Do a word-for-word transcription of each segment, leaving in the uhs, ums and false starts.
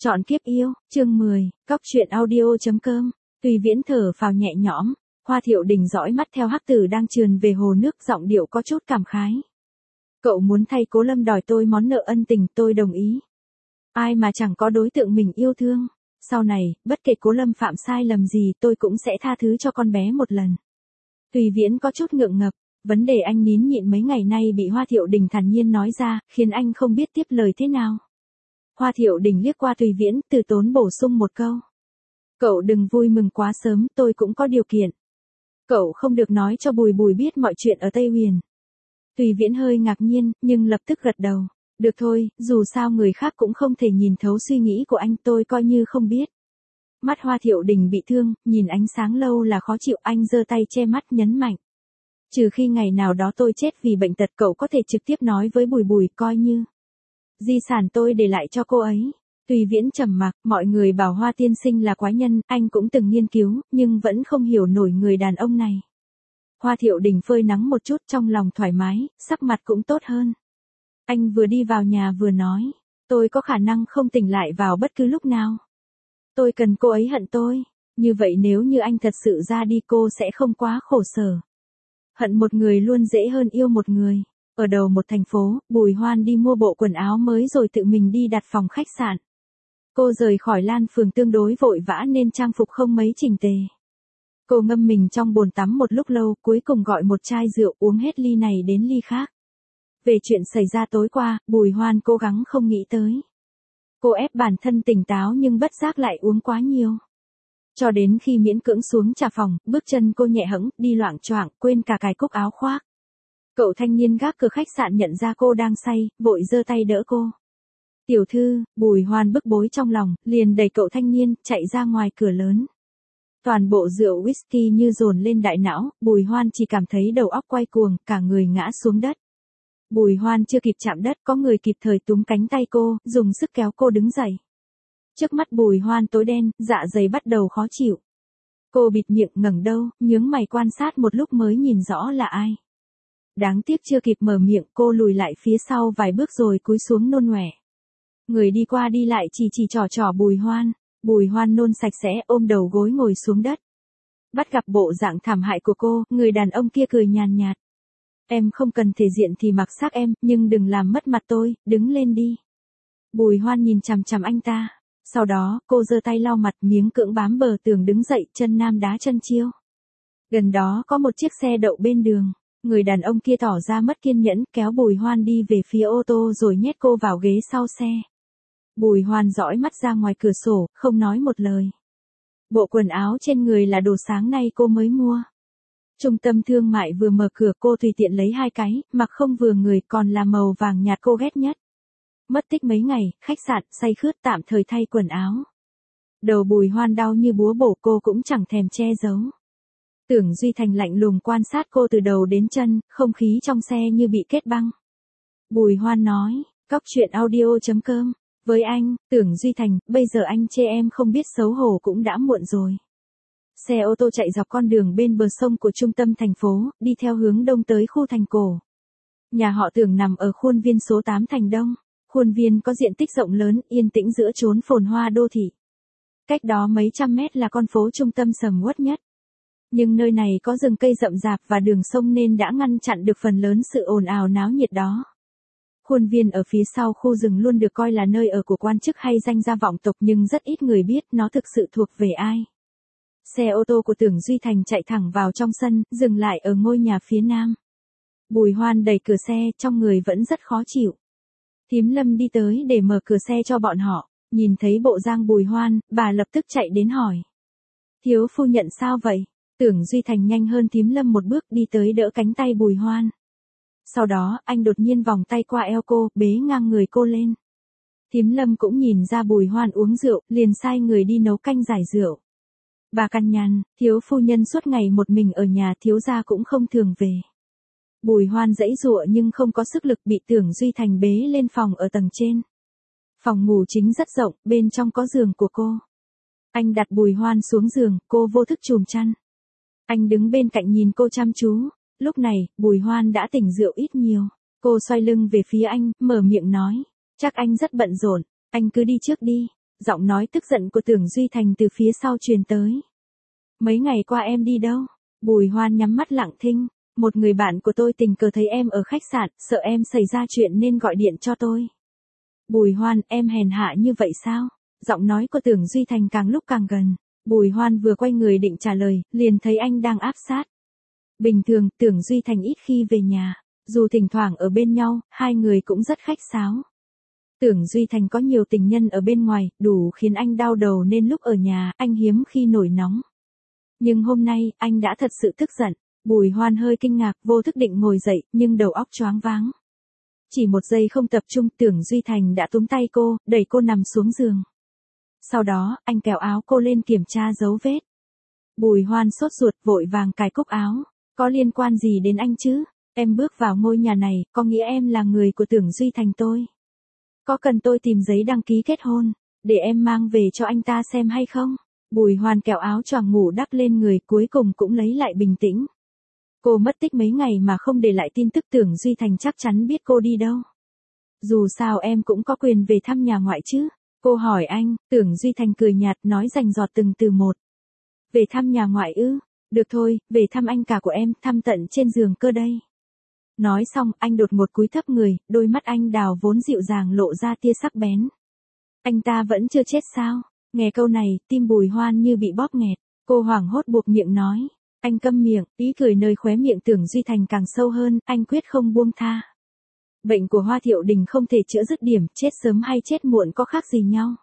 Chọn kiếp yêu, chương mười, cóc truyện audio chấm com. Tùy Viễn thở phào nhẹ nhõm, Hoa Thiệu Đình dõi mắt theo hắc tử đang trườn về hồ nước, giọng điệu có chút cảm khái. Cậu muốn thay Cố Lâm đòi tôi món nợ ân tình, tôi đồng ý. Ai mà chẳng có đối tượng mình yêu thương. Sau này, bất kể Cố Lâm phạm sai lầm gì, tôi cũng sẽ tha thứ cho con bé một lần. Tùy Viễn có chút ngượng ngập, vấn đề anh nín nhịn mấy ngày nay bị Hoa Thiệu Đình thản nhiên nói ra, khiến anh không biết tiếp lời thế nào. Hoa Thiệu Đình liếc qua Tùy Viễn, từ tốn bổ sung một câu. Cậu đừng vui mừng quá sớm, tôi cũng có điều kiện. Cậu không được nói cho Bùi Bùi biết mọi chuyện ở Tây Huyền. Tùy Viễn hơi ngạc nhiên, nhưng lập tức gật đầu. Được thôi, dù sao người khác cũng không thể nhìn thấu suy nghĩ của anh, tôi coi như không biết. Mắt Hoa Thiệu Đình bị thương, nhìn ánh sáng lâu là khó chịu, anh giơ tay che mắt nhấn mạnh. Trừ khi ngày nào đó tôi chết vì bệnh tật, cậu có thể trực tiếp nói với Bùi Bùi, coi như di sản tôi để lại cho cô ấy. Tùy Viễn trầm mặc, mọi người bảo Hoa tiên sinh là quái nhân, anh cũng từng nghiên cứu, nhưng vẫn không hiểu nổi người đàn ông này. Hoa Thiệu Đình phơi nắng một chút, trong lòng thoải mái, sắc mặt cũng tốt hơn. Anh vừa đi vào nhà vừa nói, tôi có khả năng không tỉnh lại vào bất cứ lúc nào. Tôi cần cô ấy hận tôi, như vậy nếu như anh thật sự ra đi cô sẽ không quá khổ sở. Hận một người luôn dễ hơn yêu một người. Ở đầu một thành phố, Bùi Hoan đi mua bộ quần áo mới rồi tự mình đi đặt phòng khách sạn. Cô rời khỏi Lan Phường tương đối vội vã nên trang phục không mấy chỉnh tề. Cô ngâm mình trong bồn tắm một lúc lâu, cuối cùng gọi một chai rượu, uống hết ly này đến ly khác. Về chuyện xảy ra tối qua, Bùi Hoan cố gắng không nghĩ tới. Cô ép bản thân tỉnh táo nhưng bất giác lại uống quá nhiều. Cho đến khi miễn cưỡng xuống trà phòng, bước chân cô nhẹ hẫng, đi loạng choạng, quên cả cài cúc áo khoác. Cậu thanh niên gác cửa khách sạn nhận ra cô đang say, vội giơ tay đỡ cô. Tiểu thư, Bùi Hoan bức bối trong lòng, liền đẩy cậu thanh niên, chạy ra ngoài cửa lớn. Toàn bộ rượu whisky như dồn lên đại não, Bùi Hoan chỉ cảm thấy đầu óc quay cuồng, cả người ngã xuống đất. Bùi Hoan chưa kịp chạm đất, có người kịp thời túm cánh tay cô, dùng sức kéo cô đứng dậy. Trước mắt Bùi Hoan tối đen, dạ dày bắt đầu khó chịu. Cô bịt miệng, ngẩng đầu, nhướng mày quan sát một lúc mới nhìn rõ là ai. Đáng tiếc chưa kịp mở miệng, cô lùi lại phía sau vài bước rồi cúi xuống nôn ngoẻ. Người đi qua đi lại chỉ chỉ trò trò Bùi Hoan. Bùi Hoan nôn sạch sẽ, ôm đầu gối ngồi xuống đất. Bắt gặp bộ dạng thảm hại của cô, người đàn ông kia cười nhàn nhạt. Em không cần thể diện thì mặc xác em, nhưng đừng làm mất mặt tôi, đứng lên đi. Bùi Hoan nhìn chằm chằm anh ta. Sau đó, cô giơ tay lau mặt, miếng cưỡng bám bờ tường đứng dậy, chân nam đá chân chiêu. Gần đó có một chiếc xe đậu bên đường. Người đàn ông kia tỏ ra mất kiên nhẫn, kéo Bùi Hoan đi về phía ô tô rồi nhét cô vào ghế sau xe. Bùi Hoan dõi mắt ra ngoài cửa sổ, không nói một lời. Bộ quần áo trên người là đồ sáng nay cô mới mua. Trung tâm thương mại vừa mở cửa, cô tùy tiện lấy hai cái, mặc không vừa người, còn là màu vàng nhạt cô ghét nhất. Mất tích mấy ngày, khách sạn, say khướt, tạm thời thay quần áo. Đầu Bùi Hoan đau như búa bổ, cô cũng chẳng thèm che giấu. Tưởng Duy Thành lạnh lùng quan sát cô từ đầu đến chân, không khí trong xe như bị kết băng. Bùi Hoan nói, cóc truyện audio chấm com. Với anh, Tưởng Duy Thành, bây giờ anh chê em không biết xấu hổ cũng đã muộn rồi. Xe ô tô chạy dọc con đường bên bờ sông của trung tâm thành phố, đi theo hướng đông tới khu thành cổ. Nhà họ Tưởng nằm ở khuôn viên số tám thành Đông. Khuôn viên có diện tích rộng lớn, yên tĩnh giữa chốn phồn hoa đô thị. Cách đó mấy trăm mét là con phố trung tâm sầm uất nhất. Nhưng nơi này có rừng cây rậm rạp và đường sông nên đã ngăn chặn được phần lớn sự ồn ào náo nhiệt đó. Khuôn viên ở phía sau khu rừng luôn được coi là nơi ở của quan chức hay danh gia vọng tộc, nhưng rất ít người biết nó thực sự thuộc về ai. Xe ô tô của Tưởng Duy Thành chạy thẳng vào trong sân, dừng lại ở ngôi nhà phía nam. Bùi Hoan đẩy cửa xe, trong người vẫn rất khó chịu. Thím Lâm đi tới để mở cửa xe cho bọn họ, nhìn thấy bộ dạng Bùi Hoan, bà lập tức chạy đến hỏi. Thiếu phu nhận sao vậy? Tưởng Duy Thành nhanh hơn thím Lâm một bước, đi tới đỡ cánh tay Bùi Hoan. Sau đó, anh đột nhiên vòng tay qua eo cô, bế ngang người cô lên. Thím Lâm cũng nhìn ra Bùi Hoan uống rượu, liền sai người đi nấu canh giải rượu. Bà căn nhằn, thiếu phu nhân suốt ngày một mình ở nhà, thiếu gia cũng không thường về. Bùi Hoan giãy giụa nhưng không có sức lực, bị Tưởng Duy Thành bế lên phòng ở tầng trên. Phòng ngủ chính rất rộng, bên trong có giường của cô. Anh đặt Bùi Hoan xuống giường, cô vô thức chùm chăn. Anh đứng bên cạnh nhìn cô chăm chú. Lúc này, Bùi Hoan đã tỉnh rượu ít nhiều. Cô xoay lưng về phía anh, mở miệng nói. Chắc anh rất bận rộn, anh cứ đi trước đi. Giọng nói tức giận của Tưởng Duy Thành từ phía sau truyền tới. Mấy ngày qua em đi đâu? Bùi Hoan nhắm mắt lặng thinh. Một người bạn của tôi tình cờ thấy em ở khách sạn, sợ em xảy ra chuyện nên gọi điện cho tôi. Bùi Hoan, em hèn hạ như vậy sao? Giọng nói của Tưởng Duy Thành càng lúc càng gần. Bùi Hoan vừa quay người định trả lời, liền thấy anh đang áp sát. Bình thường, Tưởng Duy Thành ít khi về nhà. Dù thỉnh thoảng ở bên nhau, hai người cũng rất khách sáo. Tưởng Duy Thành có nhiều tình nhân ở bên ngoài, đủ khiến anh đau đầu nên lúc ở nhà, anh hiếm khi nổi nóng. Nhưng hôm nay, anh đã thật sự tức giận. Bùi Hoan hơi kinh ngạc, vô thức định ngồi dậy, nhưng đầu óc choáng váng. Chỉ một giây không tập trung, Tưởng Duy Thành đã túm tay cô, đẩy cô nằm xuống giường. Sau đó, anh kéo áo cô lên kiểm tra dấu vết. Bùi Hoan sốt ruột, vội vàng cài cúc áo. Có liên quan gì đến anh chứ? Em bước vào ngôi nhà này, có nghĩa em là người của Tưởng Duy Thành tôi. Có cần tôi tìm giấy đăng ký kết hôn, để em mang về cho anh ta xem hay không? Bùi Hoan kéo áo choàng ngủ đắp lên người, cuối cùng cũng lấy lại bình tĩnh. Cô mất tích mấy ngày mà không để lại tin tức, Tưởng Duy Thành chắc chắn biết cô đi đâu. Dù sao em cũng có quyền về thăm nhà ngoại chứ? Cô hỏi anh. Tưởng Duy Thành cười nhạt, nói rành rọt từng từ một. Về thăm nhà ngoại ư? Được thôi, về thăm anh cả của em, thăm tận trên giường cơ đây. Nói xong, anh đột ngột cúi thấp người, đôi mắt anh đào vốn dịu dàng lộ ra tia sắc bén. Anh ta vẫn chưa chết sao? Nghe câu này, tim Bùi Hoan như bị bóp nghẹt. Cô hoảng hốt buộc miệng nói. Anh câm miệng, ý cười nơi khóe miệng Tưởng Duy Thành càng sâu hơn, anh quyết không buông tha. Bệnh của Hoa Thiệu Đình không thể chữa dứt điểm, chết sớm hay chết muộn có khác gì nhau.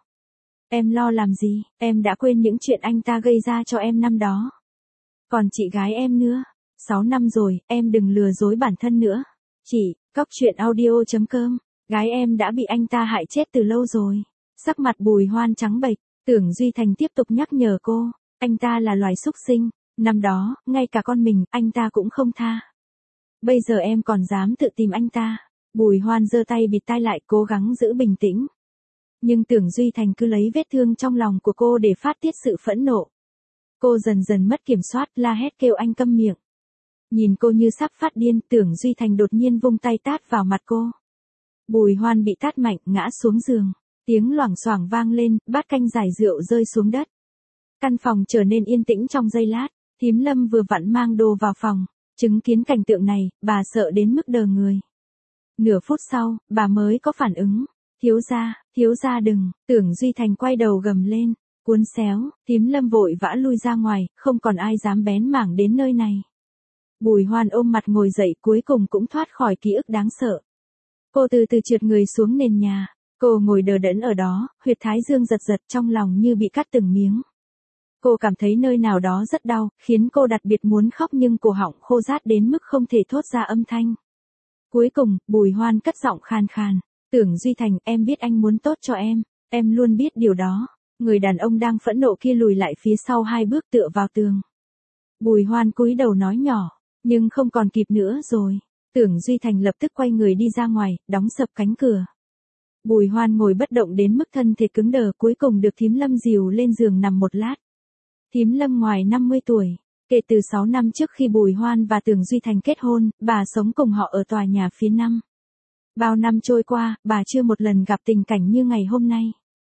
Em lo làm gì, em đã quên những chuyện anh ta gây ra cho em năm đó. Còn chị gái em nữa, sáu năm rồi, em đừng lừa dối bản thân nữa. Chị, cóc truyện audio chấm com, gái em đã bị anh ta hại chết từ lâu rồi. Sắc mặt Bùi Hoan trắng bệch, Tưởng Duy Thành tiếp tục nhắc nhở cô, anh ta là loài súc sinh, năm đó, ngay cả con mình, anh ta cũng không tha. Bây giờ em còn dám tự tìm anh ta. Bùi Hoan giơ tay bịt tai lại, cố gắng giữ bình tĩnh. Nhưng Tưởng Duy Thành cứ lấy vết thương trong lòng của cô để phát tiết sự phẫn nộ. Cô dần dần mất kiểm soát, la hét kêu anh câm miệng. Nhìn cô như sắp phát điên, Tưởng Duy Thành đột nhiên vung tay tát vào mặt cô. Bùi Hoan bị tát mạnh, ngã xuống giường. Tiếng loảng xoảng vang lên, bát canh giải rượu rơi xuống đất. Căn phòng trở nên yên tĩnh trong giây lát. Thím Lâm vừa vặn mang đồ vào phòng. Chứng kiến cảnh tượng này, bà sợ đến mức đờ người. Nửa phút sau, bà mới có phản ứng. Thiếu gia, thiếu gia đừng. Tưởng Duy Thành quay đầu gầm lên. Cuốn xéo, Thím Lâm vội vã lui ra ngoài, không còn ai dám bén mảng đến nơi này. Bùi Hoan ôm mặt ngồi dậy, cuối cùng cũng thoát khỏi ký ức đáng sợ. Cô từ từ trượt người xuống nền nhà. Cô ngồi đờ đẫn ở đó, huyệt thái dương giật giật, trong lòng như bị cắt từng miếng. Cô cảm thấy nơi nào đó rất đau, khiến cô đặc biệt muốn khóc nhưng cổ họng khô rát đến mức không thể thốt ra âm thanh. Cuối cùng, Bùi Hoan cất giọng khan khan. Tưởng Duy Thành, em biết anh muốn tốt cho em. Em luôn biết điều đó. Người đàn ông đang phẫn nộ kia lùi lại phía sau hai bước tựa vào tường. Bùi Hoan cúi đầu nói nhỏ. Nhưng không còn kịp nữa rồi. Tưởng Duy Thành lập tức quay người đi ra ngoài, đóng sập cánh cửa. Bùi Hoan ngồi bất động đến mức thân thể cứng đờ, cuối cùng được Thím Lâm dìu lên giường nằm một lát. Thím Lâm ngoài năm mươi tuổi. Kể từ sáu năm trước khi Bùi Hoan và Tưởng Duy Thành kết hôn, bà sống cùng họ ở tòa nhà phía năm. Bao năm trôi qua, bà chưa một lần gặp tình cảnh như ngày hôm nay.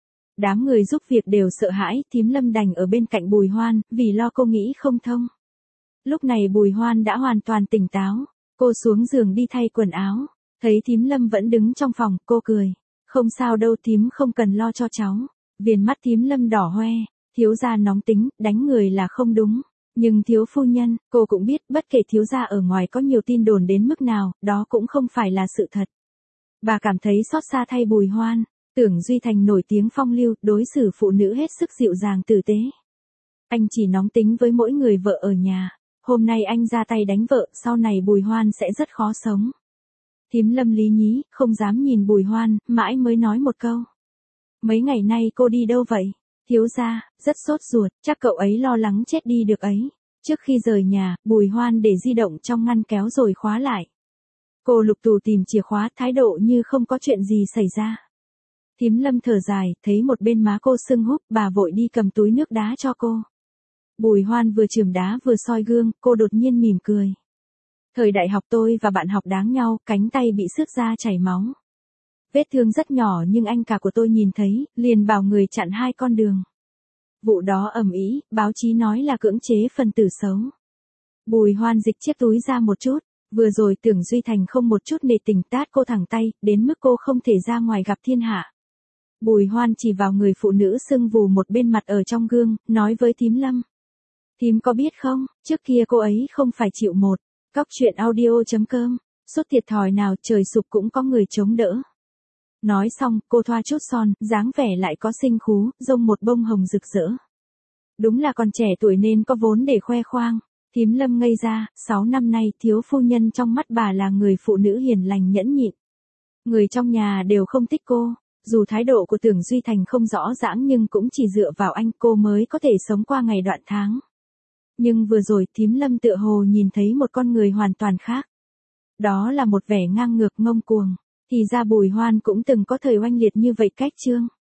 Đám người giúp việc đều sợ hãi, Thím Lâm đành ở bên cạnh Bùi Hoan, vì lo cô nghĩ không thông. Lúc này Bùi Hoan đã hoàn toàn tỉnh táo. Cô xuống giường đi thay quần áo. Thấy Thím Lâm vẫn đứng trong phòng, cô cười. Không sao đâu thím, không cần lo cho cháu. Viền mắt Thím Lâm đỏ hoe. Thiếu gia nóng tính, đánh người là không đúng. Nhưng thiếu phu nhân, cô cũng biết bất kể thiếu gia ở ngoài có nhiều tin đồn đến mức nào, đó cũng không phải là sự thật. Bà cảm thấy xót xa thay Bùi Hoan. Tưởng Duy Thành nổi tiếng phong lưu, đối xử phụ nữ hết sức dịu dàng tử tế. Anh chỉ nóng tính với mỗi người vợ ở nhà. Hôm nay anh ra tay đánh vợ, sau này Bùi Hoan sẽ rất khó sống. Thím Lâm lý nhí, không dám nhìn Bùi Hoan, mãi mới nói một câu. Mấy ngày nay cô đi đâu vậy? Thiếu gia, rất sốt ruột, chắc cậu ấy lo lắng chết đi được ấy. Trước khi rời nhà, Bùi Hoan để di động trong ngăn kéo rồi khóa lại. Cô lục tù tìm chìa khóa, thái độ như không có chuyện gì xảy ra. Thím Lâm thở dài, thấy một bên má cô sưng húp, bà vội đi cầm túi nước đá cho cô. Bùi Hoan vừa chườm đá vừa soi gương, cô đột nhiên mỉm cười. Thời đại học tôi và bạn học đáng nhau, cánh tay bị xước ra chảy máu. Vết thương rất nhỏ nhưng anh cả của tôi nhìn thấy, liền bảo người chặn hai con đường. Vụ đó ầm ĩ, báo chí nói là cưỡng chế phần tử xấu. Bùi Hoan dịch chiếc túi ra một chút, vừa rồi Tưởng Duy Thành không một chút nể tình tát cô thẳng tay, đến mức cô không thể ra ngoài gặp thiên hạ. Bùi Hoan chỉ vào người phụ nữ sưng vù một bên mặt ở trong gương, nói với thím Lâm. Thím có biết không, trước kia cô ấy không phải chịu một, cóc truyện audio.com, suốt thiệt thòi nào trời sụp cũng có người chống đỡ. Nói xong, cô thoa chút son, dáng vẻ lại có xinh khú, rông một bông hồng rực rỡ. Đúng là còn trẻ tuổi nên có vốn để khoe khoang. Thím Lâm ngây ra, sáu năm nay thiếu phu nhân trong mắt bà là người phụ nữ hiền lành nhẫn nhịn. Người trong nhà đều không thích cô, dù thái độ của Tưởng Duy Thành không rõ rãng nhưng cũng chỉ dựa vào anh cô mới có thể sống qua ngày đoạn tháng. Nhưng vừa rồi thím Lâm tựa hồ nhìn thấy một con người hoàn toàn khác. Đó là một vẻ ngang ngược ngông cuồng, thì ra Bùi Hoan cũng từng có thời oanh liệt như vậy cách chương.